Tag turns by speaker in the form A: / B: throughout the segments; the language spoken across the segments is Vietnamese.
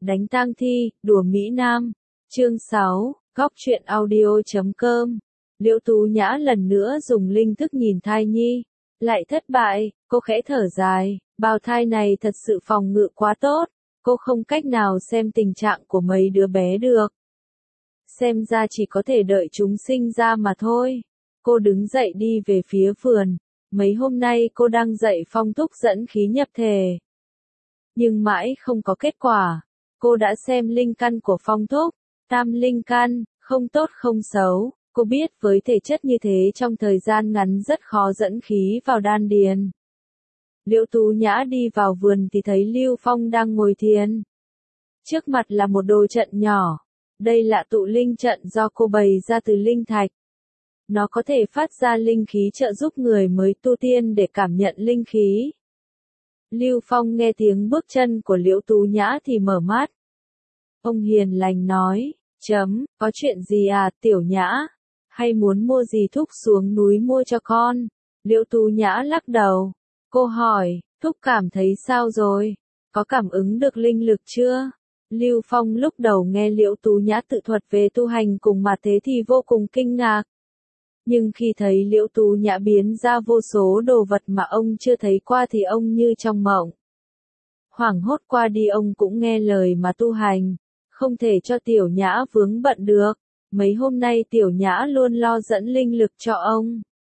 A: Đánh tang thi, đùa Mỹ Nam. Chương 6, Góc truyện audio.com. Liễu Tú Nhã lần nữa dùng linh thức nhìn thai nhi. Lại thất bại, cô khẽ thở dài, bào thai này thật sự phòng ngự quá tốt. Cô không cách nào xem tình trạng của mấy đứa bé được. Xem ra chỉ có thể đợi chúng sinh ra mà thôi. Cô đứng dậy đi về phía vườn. Mấy hôm nay cô đang dạy Phong Thúc dẫn khí nhập thể. Nhưng mãi không có kết quả. Cô đã xem linh căn của Phong Thúc. Tam linh căn, không tốt không xấu. Cô biết với thể chất như thế trong thời gian ngắn rất khó dẫn khí vào đan điền. Liễu Tú Nhã đi vào vườn thì thấy Lưu Phong đang ngồi thiền. Trước mặt là một đồ trận nhỏ. Đây là tụ linh trận do cô bày ra từ linh thạch. Nó có thể phát ra linh khí trợ giúp người mới tu tiên để cảm nhận linh khí. Lưu Phong nghe tiếng bước chân của Liễu Tú Nhã thì mở mắt. Ông hiền lành nói, có chuyện gì à, Tiểu Nhã? Hay muốn mua gì Thúc xuống núi mua cho con? Liễu Tú Nhã lắc đầu. Cô hỏi, Thúc cảm thấy sao rồi? Có cảm ứng được linh lực chưa? Lưu Phong lúc đầu nghe Liễu Tú Nhã tự thuật về tu hành cùng mà thế thì vô cùng kinh ngạc. Nhưng khi thấy Liễu Tú Nhã biến ra vô số đồ vật mà ông chưa thấy qua thì ông như trong mộng. Hoảng hốt qua đi ông cũng nghe lời mà tu hành. Không thể cho Tiểu Nhã vướng bận được. Mấy hôm nay Tiểu Nhã luôn lo dẫn linh lực cho ông.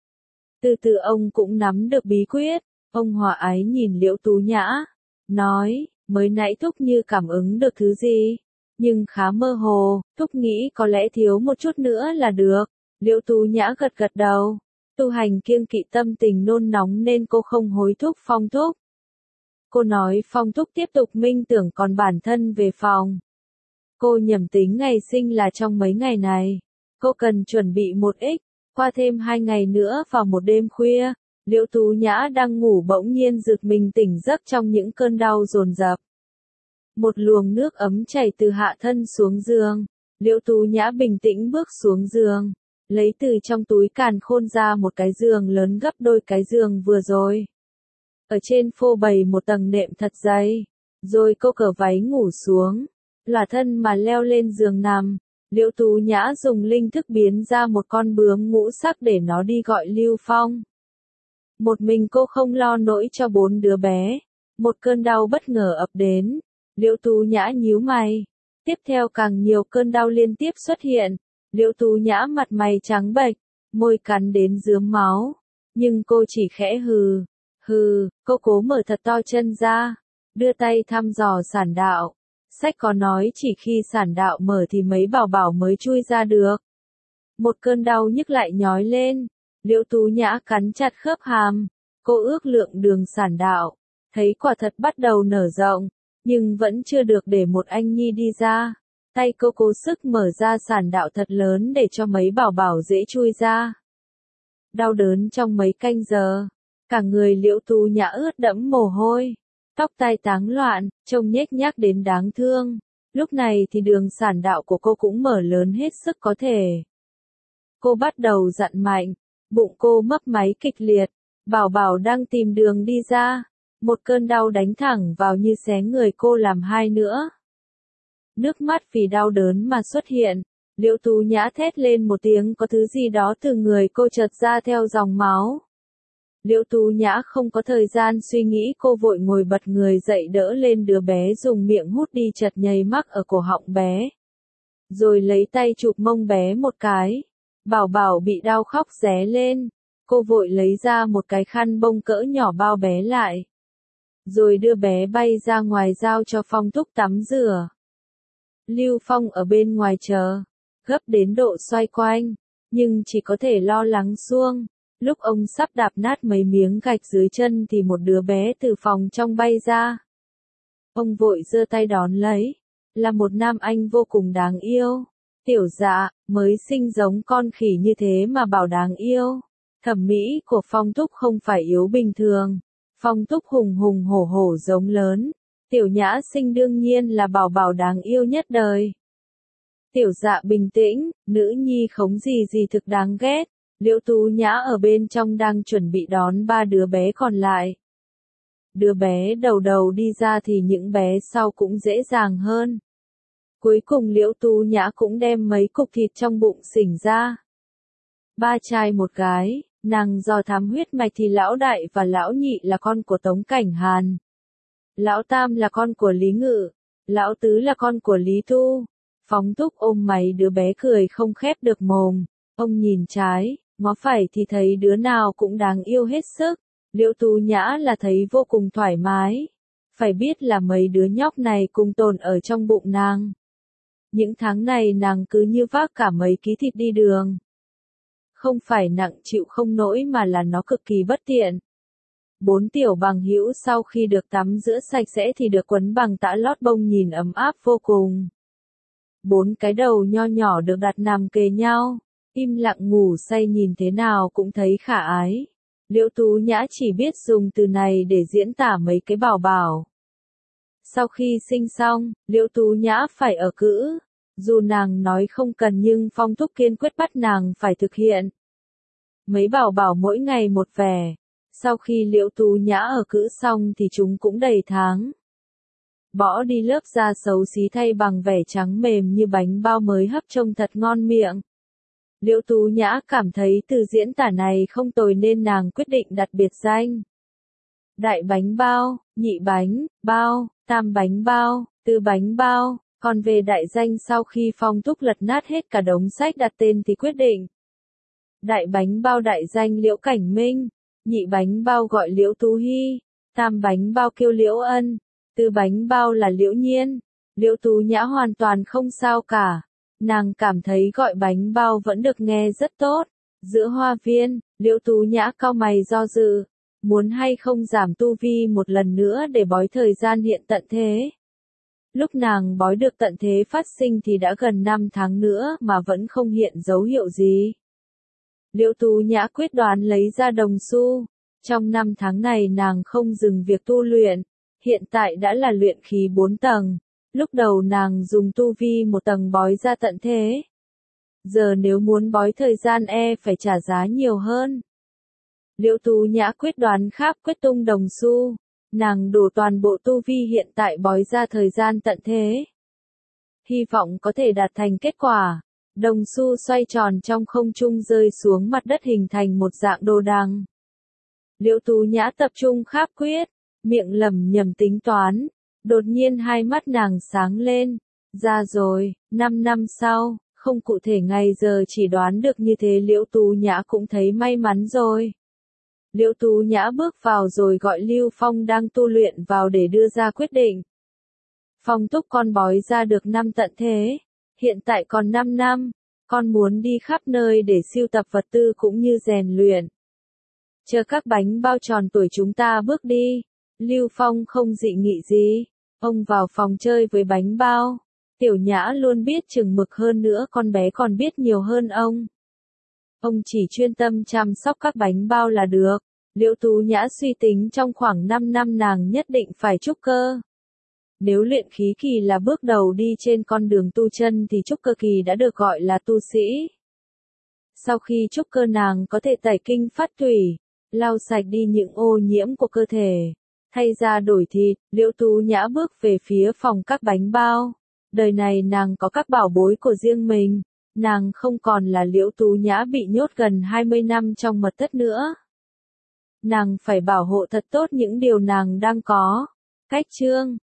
A: Từ từ ông cũng nắm được bí quyết. Ông hòa ái nhìn Liễu Tú Nhã. Nói, mới nãy Thúc như cảm ứng được thứ gì. Nhưng khá mơ hồ, Thúc nghĩ có lẽ thiếu một chút nữa là được. Liễu Tú Nhã gật gật đầu. Tu hành kiêng kỵ tâm tình nôn nóng nên cô không hối thúc Phong Thúc. Cô nói Phong Thúc tiếp tục minh tưởng còn bản thân về phòng. Cô nhầm tính ngày sinh là trong mấy ngày này. Cô cần chuẩn bị một ít, qua thêm 2 ngày nữa vào một đêm khuya. Liễu Tú Nhã đang ngủ bỗng nhiên giật mình tỉnh giấc trong những cơn đau dồn dập. Một luồng nước ấm chảy từ hạ thân xuống giường. Liễu Tú Nhã bình tĩnh bước xuống giường. Lấy từ trong túi càn khôn ra một cái giường lớn gấp đôi cái giường vừa rồi. Ở trên phô bày một tầng nệm thật dày. Rồi cô cởi váy ngủ xuống. Lòa thân mà leo lên giường nằm. Liễu Tú Nhã dùng linh thức biến ra một con bướm ngũ sắc để nó đi gọi Lưu Phong. Một mình cô không lo nỗi cho 4 đứa bé. Một cơn đau bất ngờ ập đến. Liễu Tú Nhã nhíu mày. Tiếp theo càng nhiều cơn đau liên tiếp xuất hiện. Liễu Tú Nhã mặt mày trắng bệch, môi cắn đến rướm máu. Nhưng cô chỉ khẽ hừ, cô cố mở thật to chân ra. Đưa tay thăm dò sản đạo. Sách có nói chỉ khi sản đạo mở thì mấy bảo bảo mới chui ra được. Một cơn đau nhức lại nhói lên. Liễu Tú Nhã cắn chặt khớp hàm. Cô ước lượng đường sản đạo. Thấy quả thật bắt đầu nở rộng. Nhưng vẫn chưa được để một anh nhi đi ra. Tay cô cố sức mở ra sản đạo thật lớn để cho mấy bảo bảo dễ chui ra. Đau đớn trong mấy canh giờ. Cả người Liễu Tú Nhã ướt đẫm mồ hôi. Tóc tai táng loạn, trông nhếch nhác đến đáng thương. Lúc này thì đường sản đạo của cô cũng mở lớn hết sức có thể. Cô bắt đầu dặn mạnh. Bụng cô mấp máy kịch liệt. Bảo bảo đang tìm đường đi ra. Một cơn đau đánh thẳng vào như xé người cô làm hai nữa. Nước mắt vì đau đớn mà xuất hiện. Liễu Tú Nhã thét lên một tiếng có thứ gì đó từ người cô chợt ra theo dòng máu. Liễu Tú Nhã không có thời gian suy nghĩ cô vội ngồi bật người dậy đỡ lên đứa bé dùng miệng hút đi chật nhầy mắc ở cổ họng bé. Rồi lấy tay chụp mông bé một cái. Bảo bảo bị đau khóc ré lên. Cô vội lấy ra một cái khăn bông cỡ nhỏ bao bé lại. Rồi đưa bé bay ra ngoài giao cho Phong Thúc tắm rửa. Lưu Phong ở bên ngoài chờ, gấp đến độ xoay quanh, nhưng chỉ có thể lo lắng xuông. Lúc ông sắp đạp nát mấy miếng gạch dưới chân thì một đứa bé từ phòng trong bay ra. Ông vội giơ tay đón lấy, là một nam anh vô cùng đáng yêu. Tiểu Dạ, mới sinh giống con khỉ như thế mà bảo đáng yêu. Thẩm mỹ của Phong Thúc không phải yếu bình thường. Phong Thúc hùng hùng hổ hổ giống lớn. Tiểu Nhã sinh đương nhiên là bảo bảo đáng yêu nhất đời. Tiểu Dạ bình tĩnh, nữ nhi khống gì gì thực đáng ghét. Liễu Tú Nhã ở bên trong đang chuẩn bị đón 3 đứa bé còn lại. Đứa bé đầu đầu đi ra thì những bé sau cũng dễ dàng hơn. Cuối cùng Liễu Tú Nhã cũng đem mấy cục thịt trong bụng xỉnh ra. 3 trai 1 gái, nàng do thám huyết mạch thì lão đại và lão nhị là con của Tống Cảnh Hàn. Lão tam là con của Lý Ngự, lão tứ là con của Lý Tu. Phóng Túc ôm mấy đứa bé cười không khép được mồm. Ông nhìn trái, ngó phải thì thấy đứa nào cũng đáng yêu hết sức. Liễu Tú Nhã là thấy vô cùng thoải mái. Phải biết là mấy đứa nhóc này cùng tồn ở trong bụng nàng. Những tháng này nàng cứ như vác cả mấy ký thịt đi đường. Không phải nặng chịu không nổi mà là nó cực kỳ bất tiện. 4 tiểu bằng hữu sau khi được tắm rửa sạch sẽ thì được quấn bằng tã lót bông nhìn ấm áp vô cùng. 4 cái đầu nho nhỏ được đặt nằm kề nhau, im lặng ngủ say nhìn thế nào cũng thấy khả ái. Liễu Tú Nhã chỉ biết dùng từ này để diễn tả mấy cái bảo bảo. Sau khi sinh xong, Liễu Tú Nhã phải ở cữ. Dù nàng nói không cần nhưng Phong Thúc kiên quyết bắt nàng phải thực hiện. Mấy bảo bảo mỗi ngày một vẻ. Sau khi Liễu Tú Nhã ở cữ xong thì chúng cũng đầy tháng. Bỏ đi lớp da xấu xí thay bằng vẻ trắng mềm như bánh bao mới hấp trông thật ngon miệng. Liễu Tú Nhã cảm thấy từ diễn tả này không tồi nên nàng quyết định đặt biệt danh. Đại bánh bao, nhị bánh bao, tam bánh bao, tứ bánh bao. Còn về đại danh sau khi Phong Thúc lật nát hết cả đống sách đặt tên thì quyết định. Đại bánh bao đại danh Liễu Cảnh Minh, nhị bánh bao gọi Liễu Tú Hy, tam bánh bao kêu Liễu Ân, tứ bánh bao là Liễu Nhiên. Liễu Tú Nhã hoàn toàn không sao cả. Nàng cảm thấy gọi bánh bao vẫn được nghe rất tốt. Giữa hoa viên, Liễu Tú Nhã cau mày do dự, muốn hay không giảm tu vi một lần nữa để bói thời gian hiện tận thế. Lúc nàng bói được tận thế phát sinh thì đã gần 5 tháng nữa mà vẫn không hiện dấu hiệu gì. Liễu Tú Nhã quyết đoán lấy ra đồng xu. Trong 5 tháng này nàng không dừng việc tu luyện. Hiện tại đã là luyện khí 4 tầng. Lúc đầu nàng dùng tu vi 1 tầng bói ra tận thế. Giờ nếu muốn bói thời gian phải trả giá nhiều hơn. Liễu Tú Nhã quyết đoán kháp quyết tung đồng xu. Nàng đổ toàn bộ tu vi hiện tại bói ra thời gian tận thế. Hy vọng có thể đạt thành kết quả. Đồng xu xoay tròn trong không trung rơi xuống mặt đất hình thành một dạng đồ đằng. Liễu Tú Nhã tập trung kháp quyết, miệng lẩm nhẩm tính toán. Đột nhiên hai mắt nàng sáng lên. Ra rồi, 5 năm sau, không cụ thể ngày giờ chỉ đoán được như thế Liễu Tú Nhã cũng thấy may mắn rồi. Liễu Tú Nhã bước vào rồi gọi Lưu Phong đang tu luyện vào để đưa ra quyết định. Phong Thúc con bói ra được 5 tận thế. Hiện tại còn 5 năm. Con muốn đi khắp nơi để sưu tập vật tư cũng như rèn luyện. Chờ các bánh bao tròn tuổi chúng ta bước đi. Lưu Phong không dị nghị gì. Ông vào phòng chơi với bánh bao. Tiểu Nhã luôn biết chừng mực hơn nữa con bé còn biết nhiều hơn ông. Ông chỉ chuyên tâm chăm sóc các bánh bao là được. Liễu Tú Nhã suy tính trong khoảng 5 năm nàng nhất định phải trúc cơ. Nếu luyện khí kỳ là bước đầu đi trên con đường tu chân thì trúc cơ kỳ đã được gọi là tu sĩ. Sau khi trúc cơ nàng có thể tẩy kinh phát thủy, lau sạch đi những ô nhiễm của cơ thể, thay da đổi thịt. Liễu Tú Nhã bước về phía phòng các bánh bao. Đời này nàng có các bảo bối của riêng mình. Nàng không còn là Liễu Tú Nhã bị nhốt gần 20 năm trong mật thất nữa. Nàng phải bảo hộ thật tốt những điều nàng đang có. Cách chương